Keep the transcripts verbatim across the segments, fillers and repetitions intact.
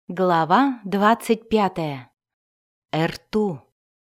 Глава двадцать пятая. Эрту.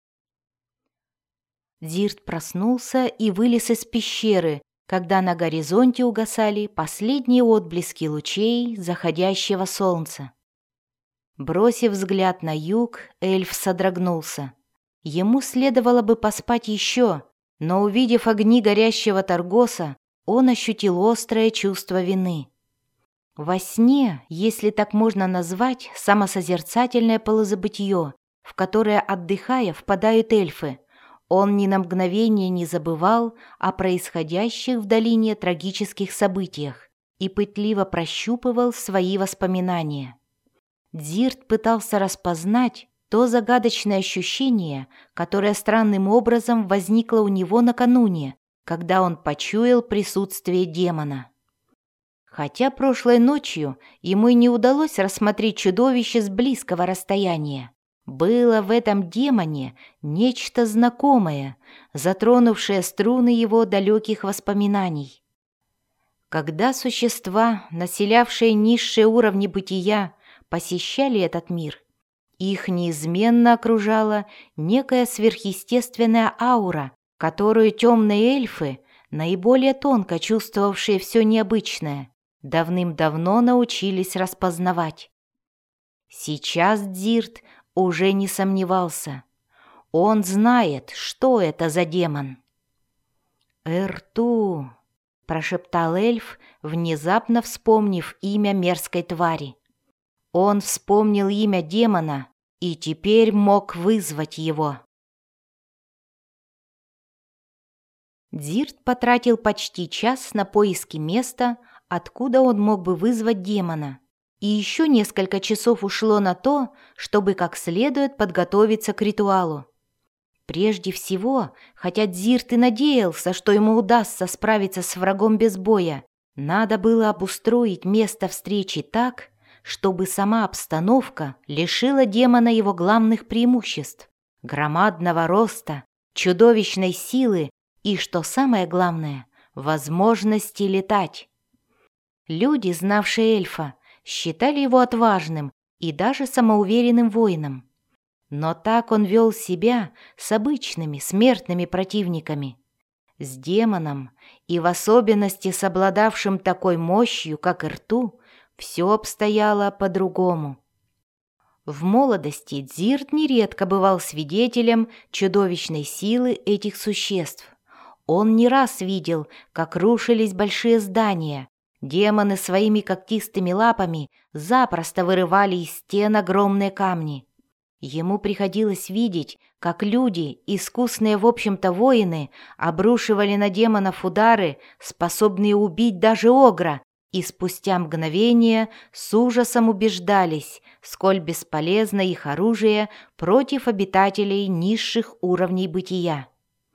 Дзирт проснулся и вылез из пещеры, когда на горизонте угасали последние отблески лучей заходящего солнца. Бросив взгляд на юг, эльф содрогнулся. Ему следовало бы поспать еще, но, увидев огни горящего Таргоса, он ощутил острое чувство вины. Во сне, если так можно назвать, самосозерцательное полузабытье, в которое, отдыхая, впадают эльфы, он ни на мгновение не забывал о происходящих в долине трагических событиях и пытливо прощупывал свои воспоминания. Дзирт пытался распознать то загадочное ощущение, которое странным образом возникло у него накануне, когда он почуял присутствие демона. Хотя прошлой ночью ему и не удалось рассмотреть чудовище с близкого расстояния, было в этом демоне нечто знакомое, затронувшее струны его далеких воспоминаний. Когда существа, населявшие низшие уровни бытия, посещали этот мир, их неизменно окружала некая сверхъестественная аура, которую темные эльфы, наиболее тонко чувствовавшие все необычное, давным-давно научились распознавать. Сейчас Дзирт уже не сомневался. Он знает, что это за демон. «Эрту», — прошептал эльф, внезапно вспомнив имя мерзкой твари. Он вспомнил имя демона и теперь мог вызвать его. Дзирт потратил почти час на поиски места, откуда он мог бы вызвать демона, и еще несколько часов ушло на то, чтобы как следует подготовиться к ритуалу. Прежде всего, хотя Дзирт и надеялся, что ему удастся справиться с врагом без боя, надо было обустроить место встречи так, чтобы сама обстановка лишила демона его главных преимуществ – громадного роста, чудовищной силы и, что самое главное, возможности летать. Люди, знавшие эльфа, считали его отважным и даже самоуверенным воином. Но так он вел себя с обычными смертными противниками. С демоном, и в особенности с обладавшим такой мощью, как Эрту, все обстояло по-другому. В молодости Дзирт нередко бывал свидетелем чудовищной силы этих существ. Он не раз видел, как рушились большие здания. Демоны своими когтистыми лапами запросто вырывали из стен огромные камни. Ему приходилось видеть, как люди, искусные в общем-то воины, обрушивали на демонов удары, способные убить даже огра, и спустя мгновение с ужасом убеждались, сколь бесполезно их оружие против обитателей низших уровней бытия.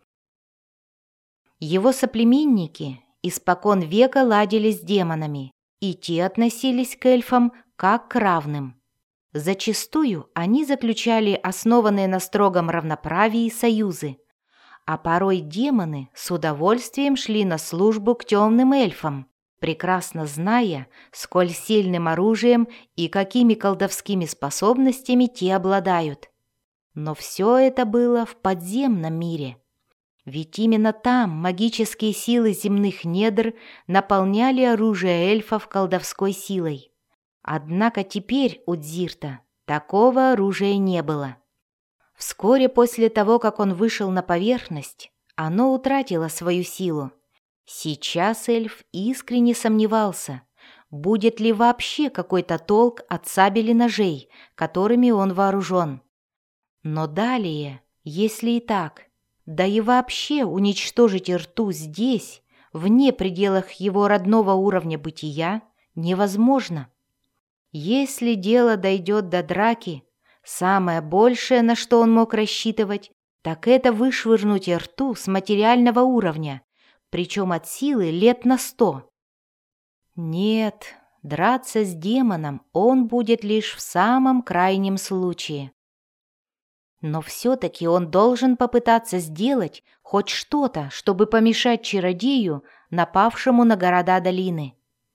Его соплеменники испокон века ладили с демонами, и те относились к эльфам как к равным. Зачастую они заключали основанные на строгом равноправии союзы, а порой демоны с удовольствием шли на службу к темным эльфам, прекрасно зная, сколь сильным оружием и какими колдовскими способностями те обладают. Но все это было в подземном мире. Ведь именно там магические силы земных недр наполняли оружие эльфов колдовской силой. Однако теперь у Дзирта такого оружия не было. Вскоре после того, как он вышел на поверхность, оно утратило свою силу. Сейчас эльф искренне сомневался, будет ли вообще какой-то толк от сабель и ножей, которыми он вооружен. Но далее, если и так, да и вообще уничтожить Эрту здесь, вне пределах его родного уровня бытия, невозможно. Если дело дойдет до драки, самое большее, на что он мог рассчитывать, так это вышвырнуть Эрту с материального уровня, причем от силы лет на сто. Нет, драться с демоном он будет лишь в самом крайнем случае. Но все-таки он должен попытаться сделать хоть что-то, чтобы помешать чародею, напавшему на города долины.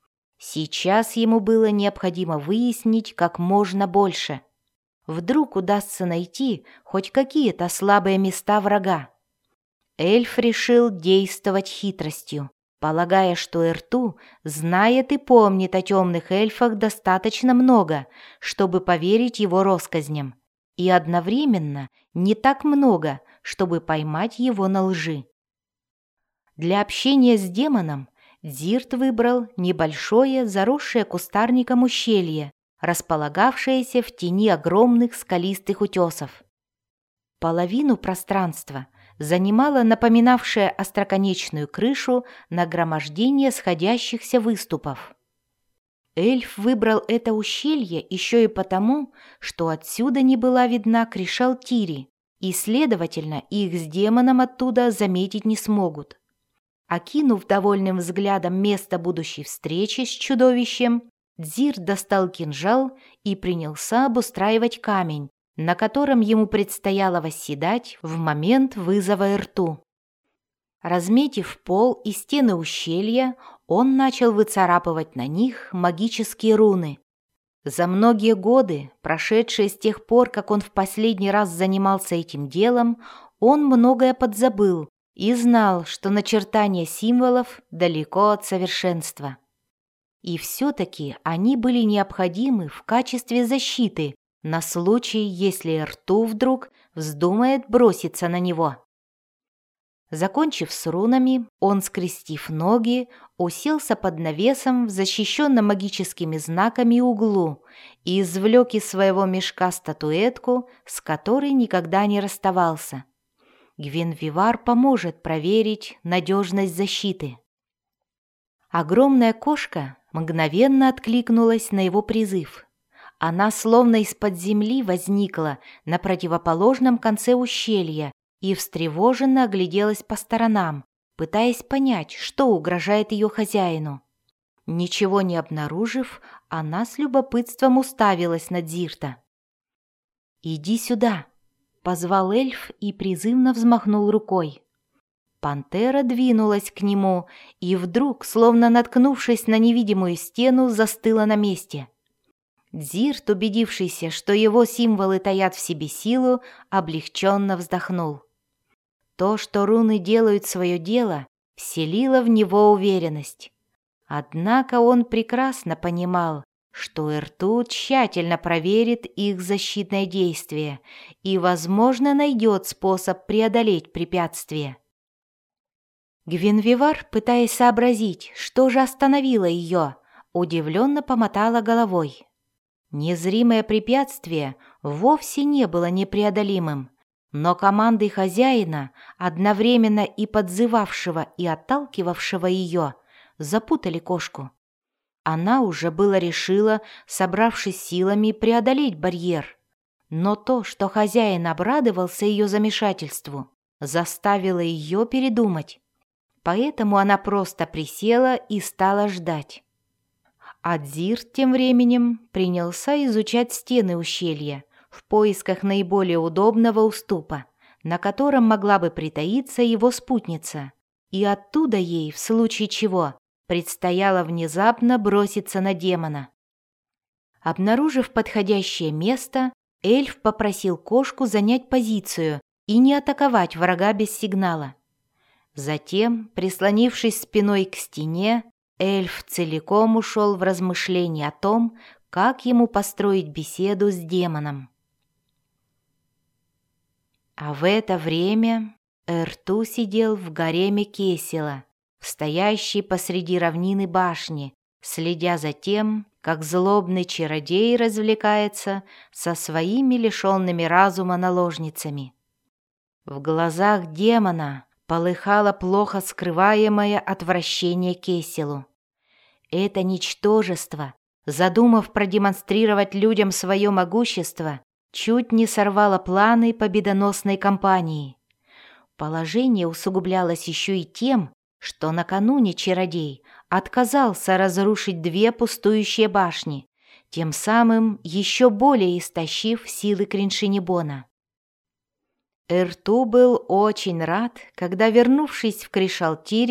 Сейчас ему было необходимо выяснить как можно больше. Вдруг удастся найти хоть какие-то слабые места врага. Эльф решил действовать хитростью, полагая, что Эрту знает и помнит о темных эльфах достаточно много, чтобы поверить его россказням, и одновременно не так много, чтобы поймать его на лжи. Для общения с демоном Дзирт выбрал небольшое, заросшее кустарником ущелье, располагавшееся в тени огромных скалистых утесов. Половину пространства занимала напоминавшая остроконечную крышу нагромождение сходящихся выступов. Эльф выбрал это ущелье еще и потому, что отсюда не была видна Кришалтири, и, следовательно, их с демоном оттуда заметить не смогут. Окинув довольным взглядом место будущей встречи с чудовищем, Дзирт достал кинжал и принялся обустраивать камень, на котором ему предстояло восседать в момент вызова Эрту. Разметив пол и стены ущелья, он начал выцарапывать на них магические руны. За многие годы, прошедшие с тех пор, как он в последний раз занимался этим делом, он многое подзабыл и знал, что начертание символов далеко от совершенства. И все-таки они были необходимы в качестве защиты на случай, если Эрту вдруг вздумает броситься на него. Закончив с рунами, он, скрестив ноги, уселся под навесом в защищенном магическими знаками углу и извлек из своего мешка статуэтку, с которой никогда не расставался. Гвенвивар поможет проверить надежность защиты. Огромная кошка мгновенно откликнулась на его призыв. Она словно из-под земли возникла на противоположном конце ущелья и встревоженно огляделась по сторонам, пытаясь понять, что угрожает ее хозяину. Ничего не обнаружив, она с любопытством уставилась на Дзирта. «Иди сюда!» — позвал эльф и призывно взмахнул рукой. Пантера двинулась к нему и вдруг, словно наткнувшись на невидимую стену, застыла на месте. Дзирт, убедившийся, что его символы таят в себе силу, облегченно вздохнул. То, что руны делают свое дело, вселило в него уверенность. Однако он прекрасно понимал, что Эрту тщательно проверит их защитное действие и, возможно, найдет способ преодолеть препятствие. Гвенвивар, пытаясь сообразить, что же остановило ее, удивленно помотала головой. Незримое препятствие вовсе не было непреодолимым, но командой хозяина, одновременно и подзывавшего, и отталкивавшего ее, запутали кошку. Она уже было решила, собравшись силами, преодолеть барьер. Но то, что хозяин обрадовался ее замешательству, заставило ее передумать. Поэтому она просто присела и стала ждать. А Дзирт тем временем принялся изучать стены ущелья в поисках наиболее удобного уступа, на котором могла бы притаиться его спутница, и оттуда ей, в случае чего, предстояло внезапно броситься на демона. Обнаружив подходящее место, эльф попросил кошку занять позицию и не атаковать врага без сигнала. Затем, прислонившись спиной к стене, эльф целиком ушел в размышления о том, как ему построить беседу с демоном. А в это время Эрту сидел в гареме Кесила, стоящей посреди равнины башни, следя за тем, как злобный чародей развлекается со своими лишенными разума наложницами. В глазах демона полыхало плохо скрываемое отвращение к Кесилу. Это ничтожество, задумав продемонстрировать людям свое могущество, чуть не сорвало планы победоносной кампании. Положение усугублялось еще и тем, что накануне чародей отказался разрушить две пустующие башни, тем самым еще более истощив силы Криншинибона. Эрту был очень рад, когда, вернувшись в Кришалтири,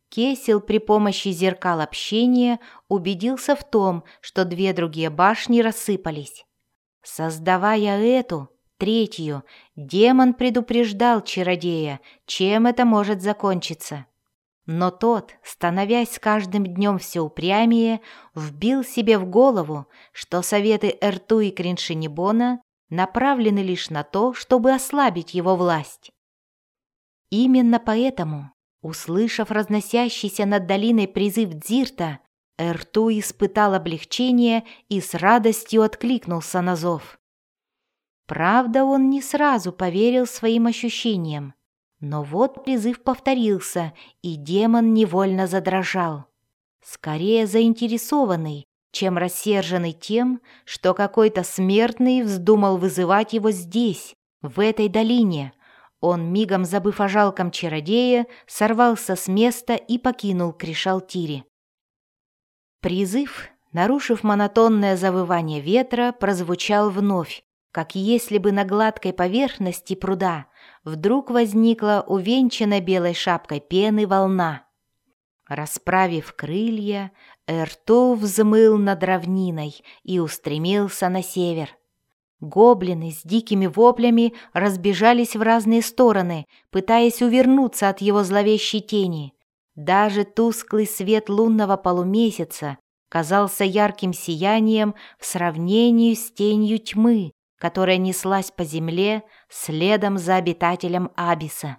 Кесел при помощи зеркал общения убедился в том, что две другие башни рассыпались. Создавая эту, третью, демон предупреждал чародея, чем это может закончиться. Но тот, становясь с каждым днем все упрямее, вбил себе в голову, что советы Эрту и Криншинибона направлены лишь на то, чтобы ослабить его власть. Именно поэтому, услышав разносящийся над долиной призыв Дзирта, Эрту испытал облегчение и с радостью откликнулся на зов. Правда, он не сразу поверил своим ощущениям, но вот призыв повторился, и демон невольно задрожал, скорее заинтересованный, чем рассерженный тем, что какой-то смертный вздумал вызывать его здесь, в этой долине. Он, мигом забыв о жалком чародее, сорвался с места и покинул Кришалтири. Призыв, нарушив монотонное завывание ветра, прозвучал вновь, как если бы на гладкой поверхности пруда вдруг возникла увенчанная белой шапкой пены волна. Расправив крылья, Эрту взмыл над равниной и устремился на север. Гоблины с дикими воплями разбежались в разные стороны, пытаясь увернуться от его зловещей тени. Даже тусклый свет лунного полумесяца казался ярким сиянием в сравнении с тенью тьмы, которая неслась по земле следом за обитателем Абиса.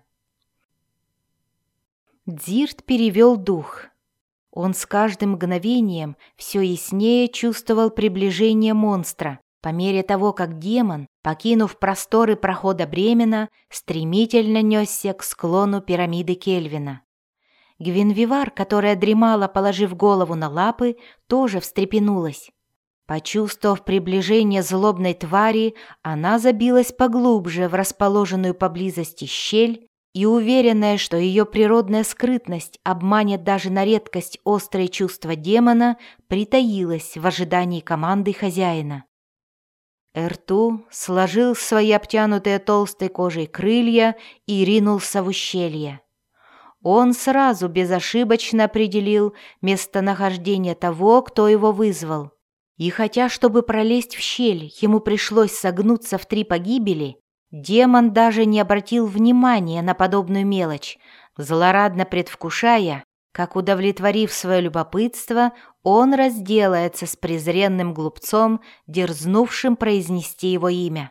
Дзирт перевел дух. Он с каждым мгновением все яснее чувствовал приближение монстра, по мере того, как демон, покинув просторы прохода Бремена, стремительно несся к склону пирамиды Кельвина. Гвинвивар, которая дремала, положив голову на лапы, тоже встрепенулась. Почувствовав приближение злобной твари, она забилась поглубже в расположенную поблизости щель и, уверенная, что ее природная скрытность обманет даже на редкость острые чувства демона, притаилась в ожидании команды хозяина. Эрту сложил свои обтянутые толстой кожей крылья и ринулся в ущелье. Он сразу безошибочно определил местонахождение того, кто его вызвал. И хотя, чтобы пролезть в щель, ему пришлось согнуться в три погибели, демон даже не обратил внимания на подобную мелочь, злорадно предвкушая, как, удовлетворив свое любопытство, он разделается с презренным глупцом, дерзнувшим произнести его имя.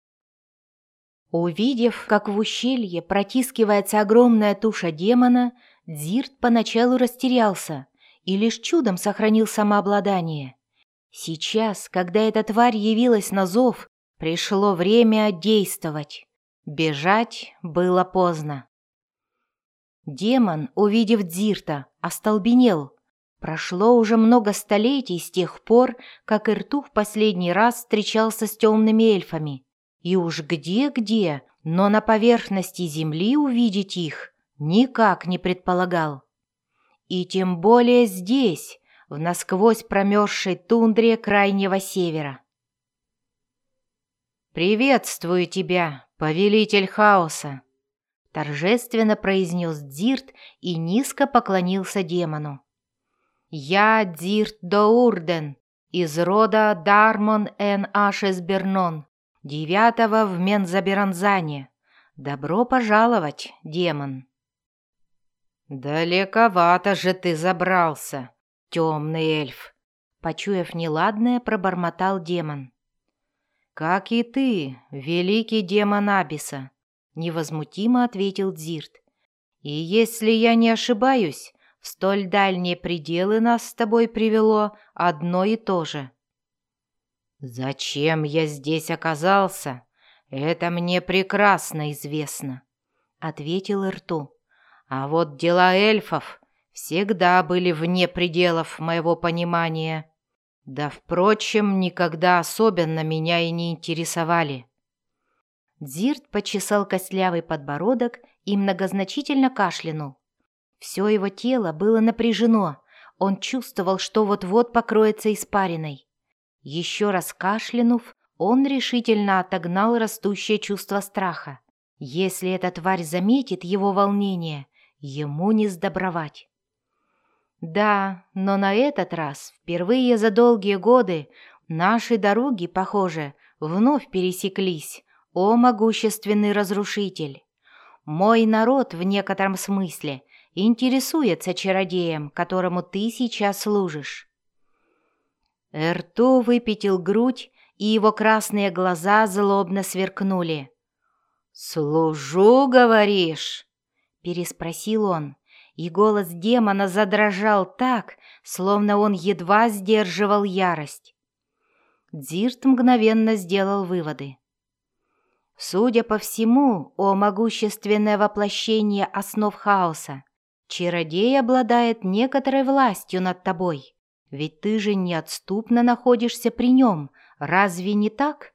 Увидев, как в ущелье протискивается огромная туша демона, Дзирт поначалу растерялся и лишь чудом сохранил самообладание. Сейчас, когда эта тварь явилась на зов, пришло время действовать. Бежать было поздно. Демон, увидев Дзирта, остолбенел. Прошло уже много столетий с тех пор, как Эрту в последний раз встречался с темными эльфами. И уж где-где, но на поверхности земли увидеть их никак не предполагал. И тем более здесь, в насквозь промерзшей тундре крайнего севера. «Приветствую тебя, повелитель хаоса!» — торжественно произнес Дзирт и низко поклонился демону. «Я Дзирт Доурден, из рода Дармон эн Ашесбернон, девятого в Мензаберанзане. Добро пожаловать, демон!» «Далековато же ты забрался, темный эльф!» — почуяв неладное, пробормотал демон. «Как и ты, великий демон Абиса!» — невозмутимо ответил Дзирт. «И если я не ошибаюсь, в столь дальние пределы нас с тобой привело одно и то же». «Зачем я здесь оказался, это мне прекрасно известно», — ответил Эрту. «А вот дела эльфов всегда были вне пределов моего понимания. Да, впрочем, никогда особенно меня и не интересовали». Дзирт почесал костлявый подбородок и многозначительно кашлянул. Все его тело было напряжено, он чувствовал, что вот-вот покроется испариной. Еще раз кашлянув, он решительно отогнал растущее чувство страха. Если эта тварь заметит его волнение, ему не сдобровать. Да, но на этот раз, впервые за долгие годы, наши дороги, похоже, вновь пересеклись, о могущественный разрушитель. Мой народ в некотором смысле интересуется чародеем, которому ты сейчас служишь». Эрту выпятил грудь, и его красные глаза злобно сверкнули. «Служу, говоришь?» — переспросил он, и голос демона задрожал так, словно он едва сдерживал ярость. Дзирт мгновенно сделал выводы. «Судя по всему, о могущественное воплощение основ хаоса, чародей обладает некоторой властью над тобой, ведь ты же неотступно находишься при нем, разве не так?»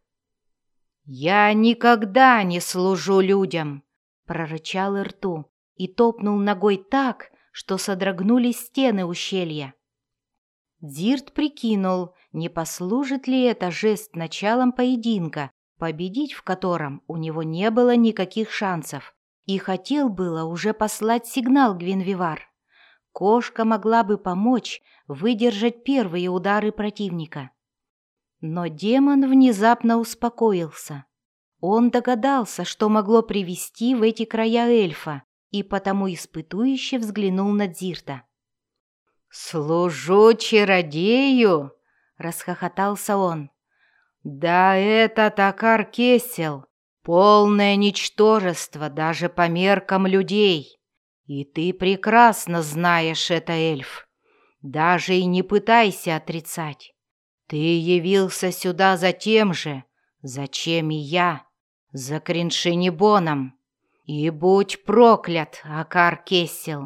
«Я никогда не служу людям!» — прорычал Эрту и топнул ногой так, что содрогнулись стены ущелья. Дзирт прикинул, не послужит ли это жест началом поединка, победить в котором у него не было никаких шансов, и хотел было уже послать сигнал Гвинвивар. Кошка могла бы помочь выдержать первые удары противника. Но демон внезапно успокоился. Он догадался, что могло привести в эти края эльфа, и потому испытующе взглянул на Дзирта. «Служу чародею!» — расхохотался он. «Да это Такар Кесел, полное ничтожество даже по меркам людей. И ты прекрасно знаешь это, эльф. Даже и не пытайся отрицать. Ты явился сюда за тем же, зачем и я, за Криншинибоном. И будь проклят, Акар Кесел!»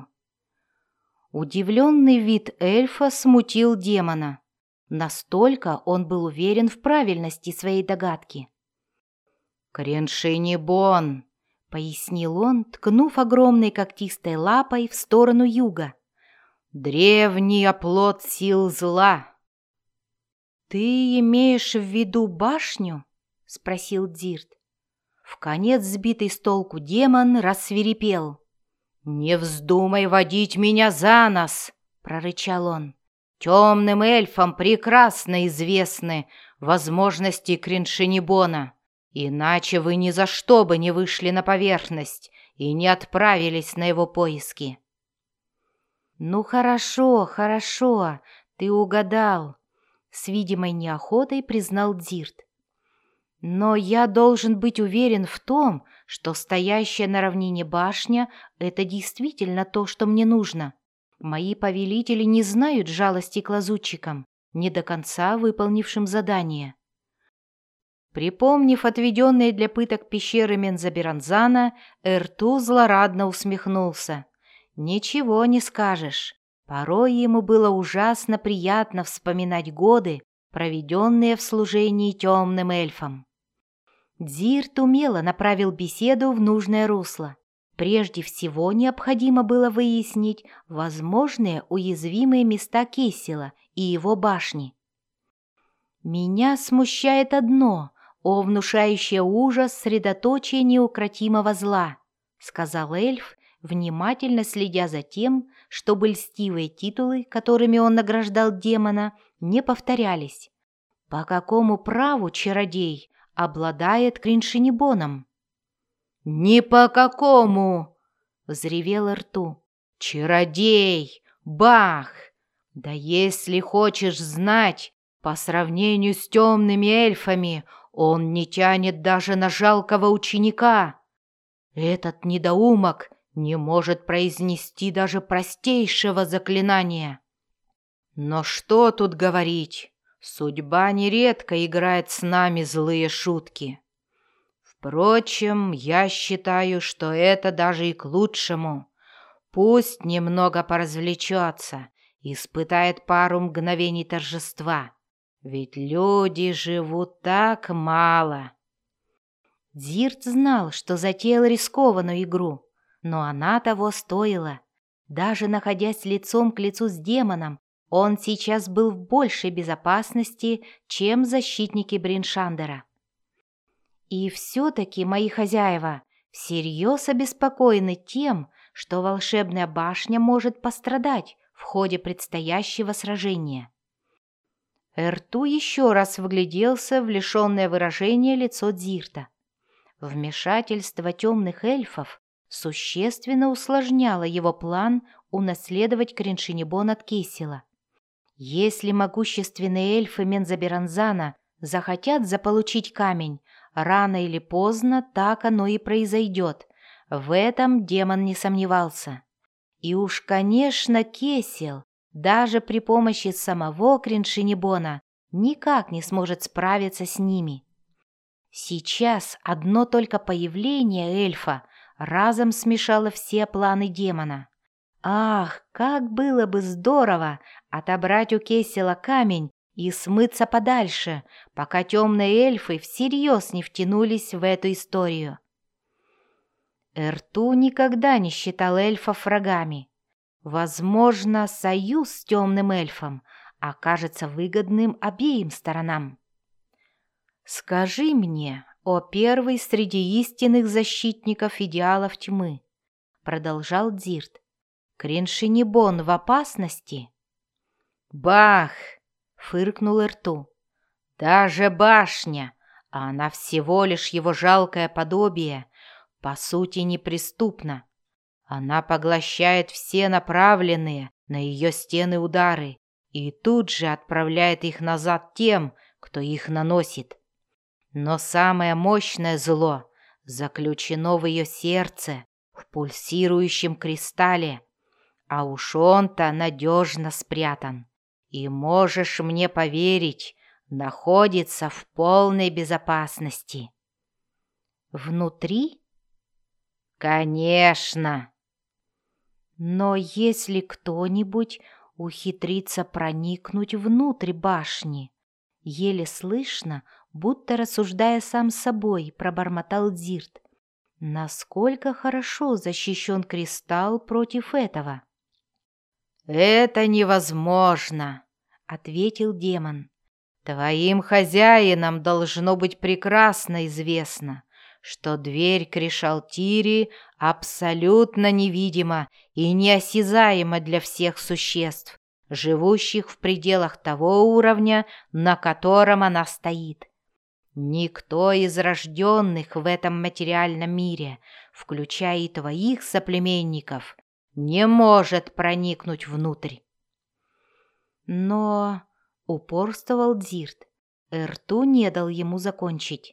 Удивленный вид эльфа смутил демона. Настолько он был уверен в правильности своей догадки. «Криншинибон», — пояснил он, ткнув огромной когтистой лапой в сторону юга. «Древний оплот сил зла». «Ты имеешь в виду башню?» — спросил Дзирт. Вконец сбитый с толку демон рассвирепел. «Не вздумай водить меня за нос!» — прорычал он. «Темным эльфам прекрасно известны возможности Криншинибона, иначе вы ни за что бы не вышли на поверхность и не отправились на его поиски». «Ну хорошо, хорошо, ты угадал», — с видимой неохотой признал Дзирт. «Но я должен быть уверен в том, что стоящая на равнине башня — это действительно то, что мне нужно. Мои повелители не знают жалости к лазутчикам, не до конца выполнившим задание». Припомнив отведенные для пыток пещеры Мензаберанзана, Эрту злорадно усмехнулся. Ничего не скажешь. Порой ему было ужасно приятно вспоминать годы, проведенные в служении темным эльфам. Дзирт умело направил беседу в нужное русло. Прежде всего необходимо было выяснить возможные уязвимые места Кесела и его башни. «Меня смущает одно, о внушающее ужас средоточие неукротимого зла», — сказал эльф, внимательно следя за тем, чтобы льстивые титулы, которыми он награждал демона, не повторялись. «По какому праву чародей обладает Криншинибоном?» «Ни по какому!» — взревел Эрту. «Чародей! Бах! Да если хочешь знать, по сравнению с темными эльфами он не тянет даже на жалкого ученика. Этот недоумок не может произнести даже простейшего заклинания. Но что тут говорить, судьба нередко играет с нами злые шутки. Впрочем, я считаю, что это даже и к лучшему. Пусть немного поразвлечется, испытает пару мгновений торжества, ведь люди живут так мало». Дзирт знал, что затеял рискованную игру, но она того стоила. Даже находясь лицом к лицу с демоном, он сейчас был в большей безопасности, чем защитники Бриншандера. И все-таки мои хозяева всерьез обеспокоены тем, что волшебная башня может пострадать в ходе предстоящего сражения. Эрту еще раз вгляделся в лишенное выражения лицо Дзирта. Вмешательство темных эльфов существенно усложняло его план унаследовать Криншинибон от Кесила. Если могущественные эльфы Мензаберанзана захотят заполучить камень, рано или поздно так оно и произойдет. В этом демон не сомневался. И уж, конечно, Кесил, даже при помощи самого Криншинибона, никак не сможет справиться с ними. Сейчас одно только появление эльфа разом смешало все планы демона. Ах, как было бы здорово отобрать у Кесила камень и смыться подальше, пока темные эльфы всерьез не втянулись в эту историю. Эрту никогда не считал эльфов врагами. Возможно, союз с темным эльфом окажется выгодным обеим сторонам. «Скажи мне, о первый среди истинных защитников идеалов тьмы», — продолжал Дзирт, — «Криншинибон в опасности?» «Бах!» — фыркнул Эрту. «Даже башня, а она всего лишь его жалкое подобие, по сути неприступна. Она поглощает все направленные на ее стены удары и тут же отправляет их назад тем, кто их наносит. Но самое мощное зло заключено в ее сердце, в пульсирующем кристалле, а уж он-то надежно спрятан. И можешь мне поверить, находится в полной безопасности». «Внутри?» «Конечно!» «Но если кто-нибудь ухитрится проникнуть внутрь башни», еле слышно, будто рассуждая сам с собой, пробормотал Дзирт, насколько хорошо защищен кристалл против этого? «Это невозможно», — ответил демон. «Твоим хозяинам должно быть прекрасно известно, что дверь к Ришалтири абсолютно невидима и неосязаема для всех существ, живущих в пределах того уровня, на котором она стоит. Никто из рожденных в этом материальном мире, включая и твоих соплеменников, не может проникнуть внутрь». Но упорствовал Дзирт. Эрту не дал ему закончить.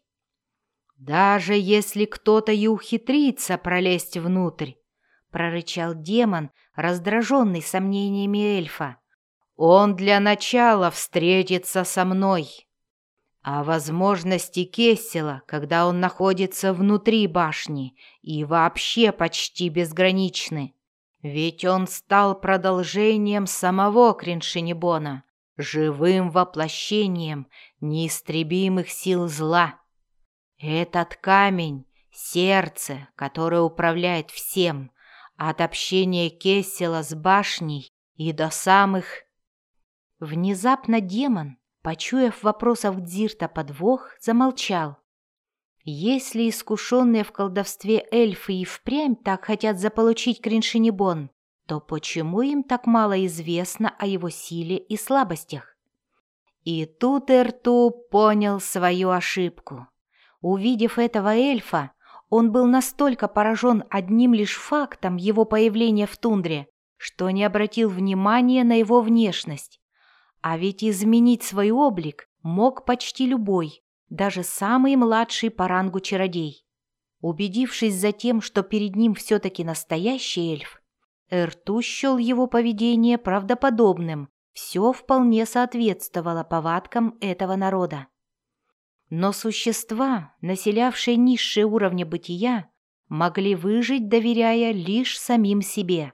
«Даже если кто-то и ухитрится пролезть внутрь», — прорычал демон, раздраженный сомнениями эльфа, «он для начала встретится со мной. А возможности Кесила, когда он находится внутри башни, и вообще почти безграничны. Ведь он стал продолжением самого Криншинибона, живым воплощением неистребимых сил зла. Этот камень — сердце, которое управляет всем, от общения Кесила с башней и до самых...» Внезапно демон, почуяв в вопросах Дзирта подвох, замолчал. Если искушенные в колдовстве эльфы и впрямь так хотят заполучить Криншинибон, то почему им так мало известно о его силе и слабостях? И тут Эрту понял свою ошибку. Увидев этого эльфа, он был настолько поражен одним лишь фактом его появления в тундре, что не обратил внимания на его внешность. А ведь изменить свой облик мог почти любой, даже самый младший по рангу чародей. Убедившись затем, что перед ним все-таки настоящий эльф, Эрту счел его поведение правдоподобным, все вполне соответствовало повадкам этого народа. Но существа, населявшие низшие уровни бытия, могли выжить, доверяя лишь самим себе.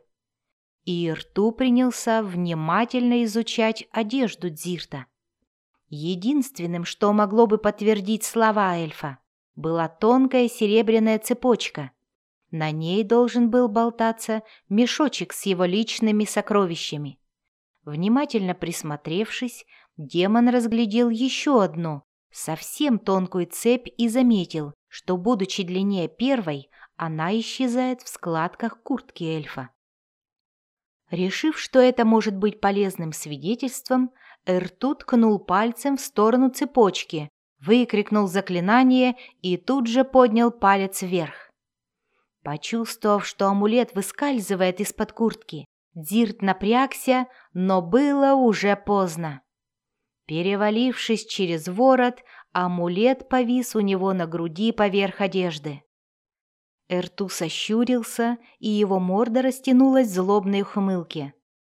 И Эрту принялся внимательно изучать одежду Дзирта. Единственным, что могло бы подтвердить слова эльфа, была тонкая серебряная цепочка. На ней должен был болтаться мешочек с его личными сокровищами. Внимательно присмотревшись, демон разглядел еще одну, совсем тонкую цепь и заметил, что, будучи длиннее первой, она исчезает в складках куртки эльфа. Решив, что это может быть полезным свидетельством, Эрту ткнул пальцем в сторону цепочки, выкрикнул заклинание и тут же поднял палец вверх. Почувствовав, что амулет выскальзывает из-под куртки, Дзирт напрягся, но было уже поздно. Перевалившись через ворот, амулет повис у него на груди поверх одежды. Эрту сощурился, и его морда растянулась в злобной ухмылке.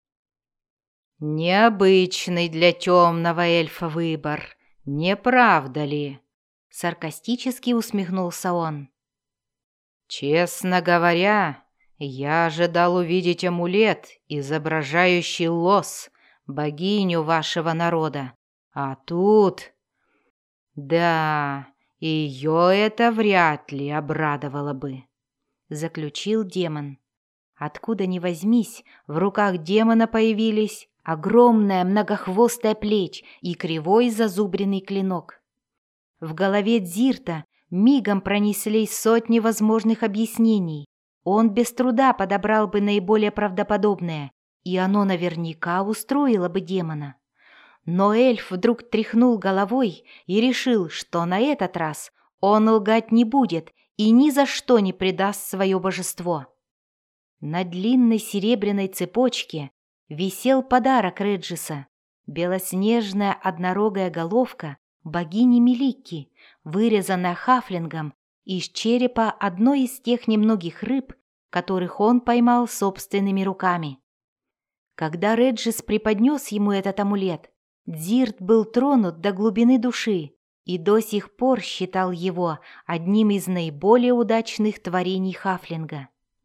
«Необычный для темного эльфа выбор, не правда ли?» — саркастически усмехнулся он. «Честно говоря, я ожидал увидеть амулет, изображающий Лос, богиню вашего народа, а тут... Да, ее это вряд ли обрадовало бы», — заключил демон. Откуда ни возьмись, в руках демона появились огромная многохвостая плеть и кривой зазубренный клинок. В голове Дзирта мигом пронеслись сотни возможных объяснений. Он без труда подобрал бы наиболее правдоподобное, и оно наверняка устроило бы демона. Но эльф вдруг тряхнул головой и решил, что на этот раз он лгать не будет и ни за что не предаст свое божество. На длинной серебряной цепочке висел подарок Реджиса — белоснежная однорогая головка богини Меликки, вырезанная хафлингом из черепа одной из тех немногих рыб, которых он поймал собственными руками. Когда Реджис преподнес ему этот амулет, Дзирт был тронут до глубины души и до сих пор считал его одним из наиболее удачных творений хафлинга.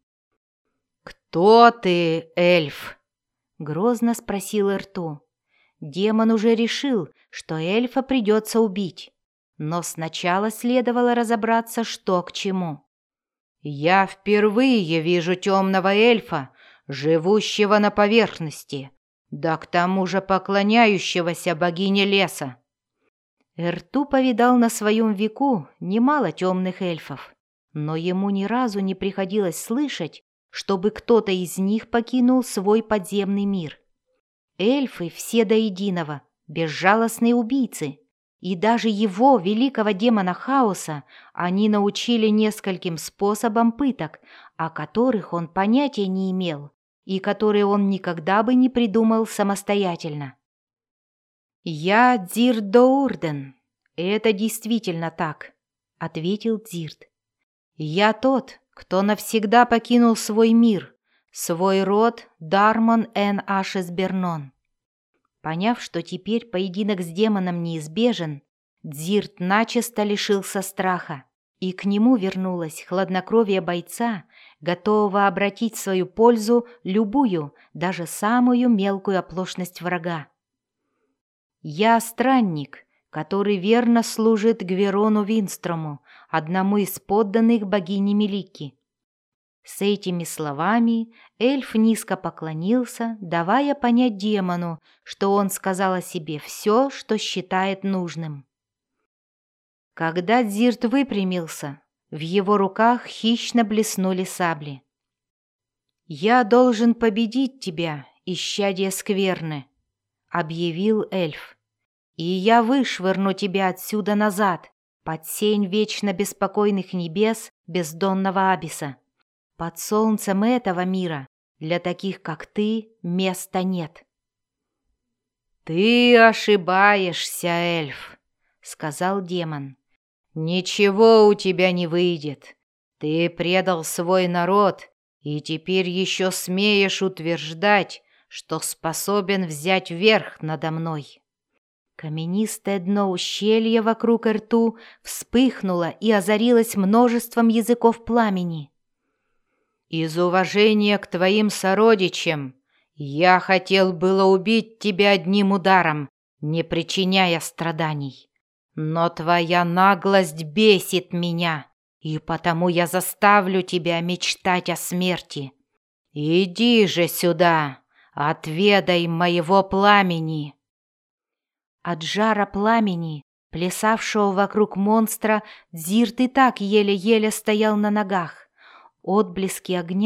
«Кто ты, эльф?» — грозно спросил Эрту. Демон уже решил, что эльфа придется убить, но сначала следовало разобраться, что к чему. «Я впервые вижу темного эльфа, живущего на поверхности, да к тому же поклоняющегося богине леса». Эрту повидал на своем веку немало темных эльфов, но ему ни разу не приходилось слышать, чтобы кто-то из них покинул свой подземный мир. Эльфы все до единого, безжалостные убийцы, и даже его, великого демона хаоса, они научили нескольким способам пыток, о которых он понятия не имел и которые он никогда бы не придумал самостоятельно. «Я Дзирт Доурден, это действительно так», — ответил Дзирт. «Я тот, кто навсегда покинул свой мир, свой род Дармон эн Ашесбернон». Поняв, что теперь поединок с демоном неизбежен, Дзирт начисто лишился страха, и к нему вернулось хладнокровие бойца, готового обратить в свою пользу любую, даже самую мелкую оплошность врага. «Я странник, который верно служит Гверону Винстрому, одному из подданных богини Меликки». С этими словами эльф низко поклонился, давая понять демону, что он сказал о себе все, что считает нужным. Когда Дзирт выпрямился, в его руках хищно блеснули сабли. «Я должен победить тебя, исчадие скверны», — объявил эльф. «И я вышвырну тебя отсюда назад, под сень вечно беспокойных небес бездонного абиса. Под солнцем этого мира для таких, как ты, места нет». «Ты ошибаешься, эльф», — сказал демон. «Ничего у тебя не выйдет. Ты предал свой народ и теперь еще смеешь утверждать, что способен взять верх надо мной». Каменистое дно ущелья вокруг Эрту вспыхнуло и озарилось множеством языков пламени. «Из уважения к твоим сородичам я хотел было убить тебя одним ударом, не причиняя страданий. Но твоя наглость бесит меня, и потому я заставлю тебя мечтать о смерти. Иди же сюда, отведай моего пламени». От жара пламени, плясавшего вокруг монстра, Дзирт и так еле-еле стоял на ногах. Отблески огня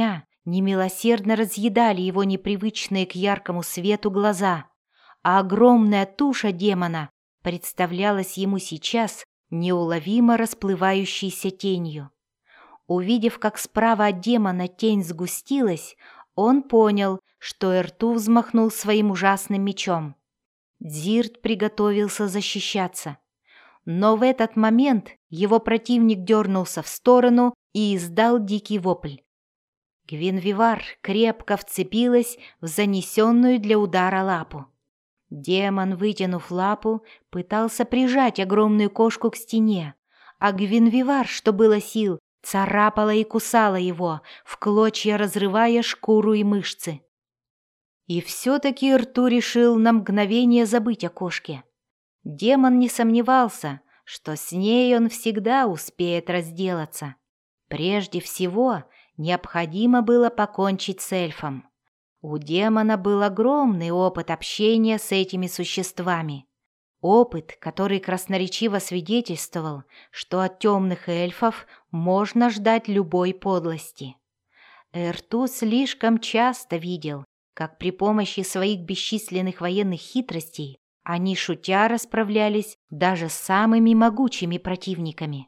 немилосердно разъедали его непривычные к яркому свету глаза, а огромная туша демона представлялась ему сейчас неуловимо расплывающейся тенью. Увидев, как справа от демона тень сгустилась, он понял, что Эрту взмахнул своим ужасным мечом. Дзирт приготовился защищаться. Но в этот момент его противник дернулся в сторону и издал дикий вопль. Гвинвивар крепко вцепилась в занесенную для удара лапу. Демон, вытянув лапу, пытался прижать огромную кошку к стене, а Гвинвивар, что было сил, царапала и кусала его, в клочья разрывая шкуру и мышцы. И все-таки Эрту решил на мгновение забыть о кошке. Демон не сомневался, что с ней он всегда успеет разделаться. Прежде всего, необходимо было покончить с эльфом. У демона был огромный опыт общения с этими существами. Опыт, который красноречиво свидетельствовал, что от темных эльфов можно ждать любой подлости. Эрту слишком часто видел, как при помощи своих бесчисленных военных хитростей они, шутя, расправлялись даже с самыми могучими противниками.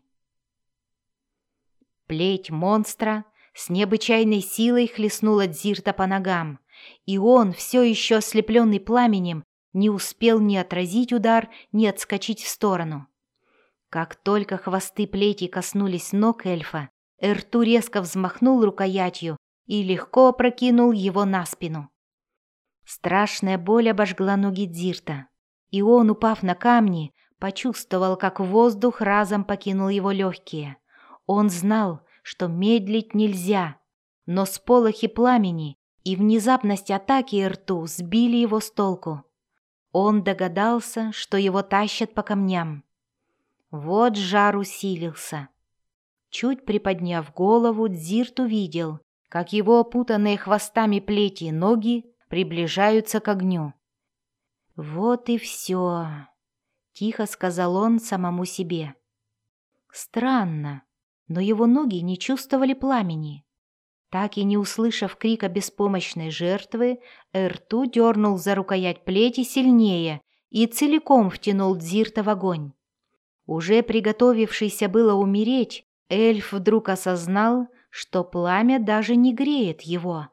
Плеть монстра с необычайной силой хлестнула Дзирта по ногам, и он, все еще ослепленный пламенем, не успел ни отразить удар, ни отскочить в сторону. Как только хвосты плети коснулись ног эльфа, Эрту резко взмахнул рукоятью и легко опрокинул его на спину. Страшная боль обожгла ноги Дзирта, и он, упав на камни, почувствовал, как воздух разом покинул его легкие. Он знал, что медлить нельзя, но сполохи пламени и внезапность атаки Эрту сбили его с толку. Он догадался, что его тащат по камням. Вот жар усилился. Чуть приподняв голову, Дзирт увидел, как его опутанные хвостами плети ноги приближаются к огню. «Вот и все», — тихо сказал он самому себе. Странно, но его ноги не чувствовали пламени. Так и не услышав крика беспомощной жертвы, Эрту дернул за рукоять плети сильнее и целиком втянул Дзирта в огонь. Уже приготовившийся было умереть, эльф вдруг осознал, что пламя даже не греет его.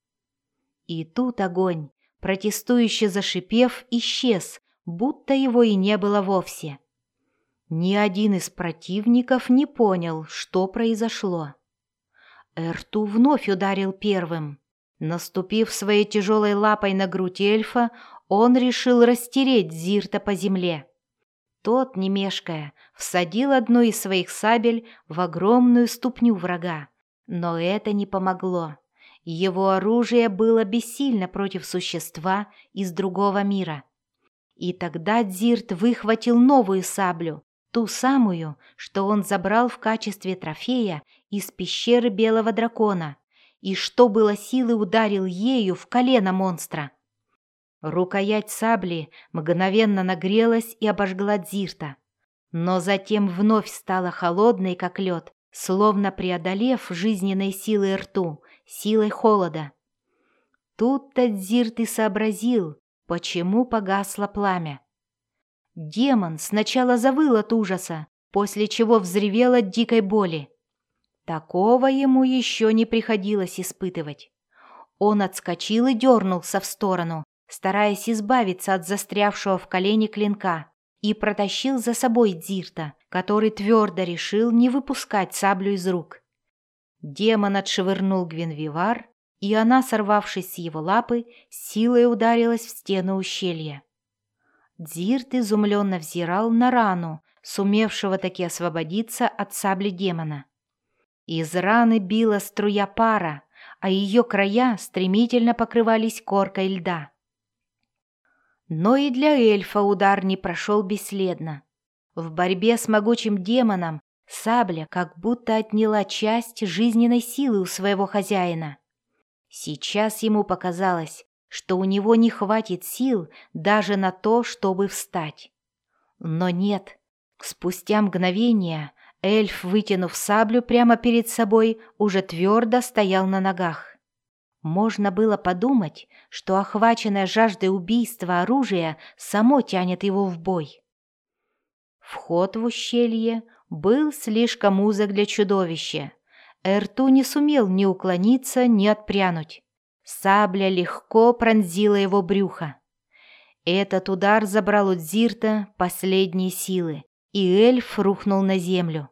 И тут огонь, протестующе зашипев, исчез, будто его и не было вовсе. Ни один из противников не понял, что произошло. Эрту вновь ударил первым. Наступив своей тяжелой лапой на грудь эльфа, он решил растереть Дзирта по земле. Тот, не мешкая, всадил одну из своих сабель в огромную ступню врага, но это не помогло. Его оружие было бессильно против существа из другого мира. И тогда Дзирт выхватил новую саблю, ту самую, что он забрал в качестве трофея из пещеры Белого Дракона, и что было силы ударил ею в колено монстра. Рукоять сабли мгновенно нагрелась и обожгла Дзирта, но затем вновь стала холодной, как лед, словно преодолев жизненной силой рту, силой холода. Тут-то Дзирт и сообразил, почему погасло пламя. Демон сначала завыл от ужаса, после чего взревел от дикой боли. Такого ему еще не приходилось испытывать. Он отскочил и дернулся в сторону, стараясь избавиться от застрявшего в колене клинка, и протащил за собой Дзирта, который твердо решил не выпускать саблю из рук. Демон отшвырнул Гвинвивар, и она, сорвавшись с его лапы, силой ударилась в стену ущелья. Дзирт изумленно взирал на рану, сумевшего таки освободиться от сабли демона. Из раны била струя пара, а ее края стремительно покрывались коркой льда. Но и для эльфа удар не прошел бесследно. В борьбе с могучим демоном сабля как будто отняла часть жизненной силы у своего хозяина. Сейчас ему показалось, что у него не хватит сил даже на то, чтобы встать. Но нет, спустя мгновение эльф, вытянув саблю прямо перед собой, уже твердо стоял на ногах. Можно было подумать, что охваченное жаждой убийства оружие само тянет его в бой. Вход в ущелье был слишком узок для чудовища. Эрту не сумел ни уклониться, ни отпрянуть. Сабля легко пронзила его брюхо. Этот удар забрал у Дзирта последние силы, и эльф рухнул на землю.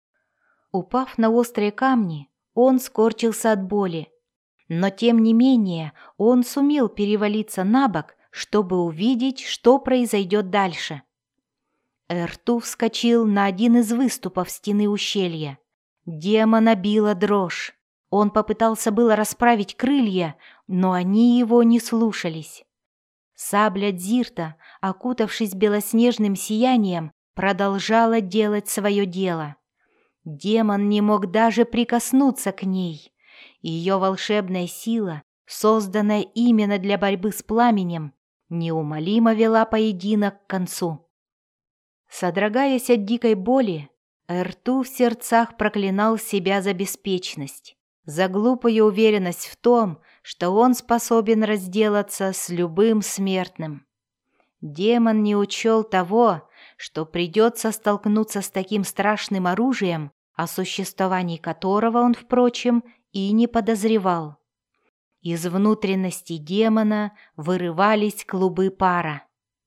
Упав на острые камни, он скорчился от боли. Но тем не менее он сумел перевалиться на бок, чтобы увидеть, что произойдет дальше. Эрту вскочил на один из выступов стены ущелья. Демона била дрожь. Он попытался было расправить крылья, но они его не слушались. Сабля Дзирта, окутавшись белоснежным сиянием, продолжала делать свое дело. Демон не мог даже прикоснуться к ней. Ее волшебная сила, созданная именно для борьбы с пламенем, неумолимо вела поединок к концу. Содрогаясь от дикой боли, Эрту в сердцах проклинал себя за беспечность, за глупую уверенность в том, что он способен разделаться с любым смертным. Демон не учел того, что придется столкнуться с таким страшным оружием, о существовании которого он, впрочем, и не подозревал. Из внутренности демона вырывались клубы пара.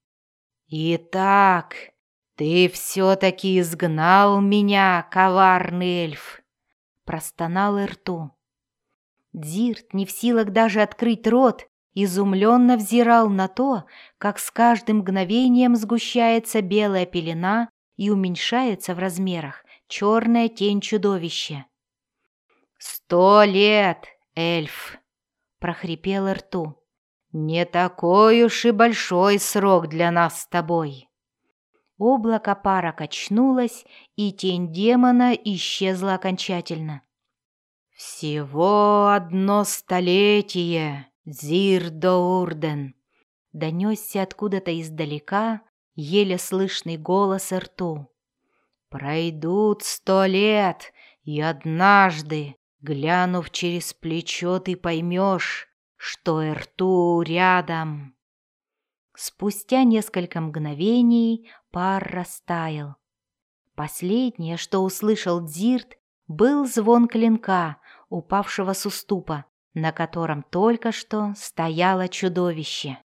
«Итак, ты все-таки изгнал меня, коварный эльф!» — простонал Эрту. Дзирт, не в силах даже открыть рот, изумленно взирал на то, как с каждым мгновением сгущается белая пелена и уменьшается в размерах черная тень чудовища. «Сто лет, эльф!» — прохрипел Эрту. «Не такой уж и большой срок для нас с тобой!» Облако пара качнулось, и тень демона исчезла окончательно. «Всего одно столетие, Зир-Доурден!» — донесся откуда-то издалека еле слышный голос Эрту. «Пройдут сто лет, и однажды, глянув через плечо, ты поймешь, что Эрту рядом». Спустя несколько мгновений пар растаял. Последнее, что услышал Дзирт, был звон клинка, упавшего с уступа, на котором только что стояло чудовище.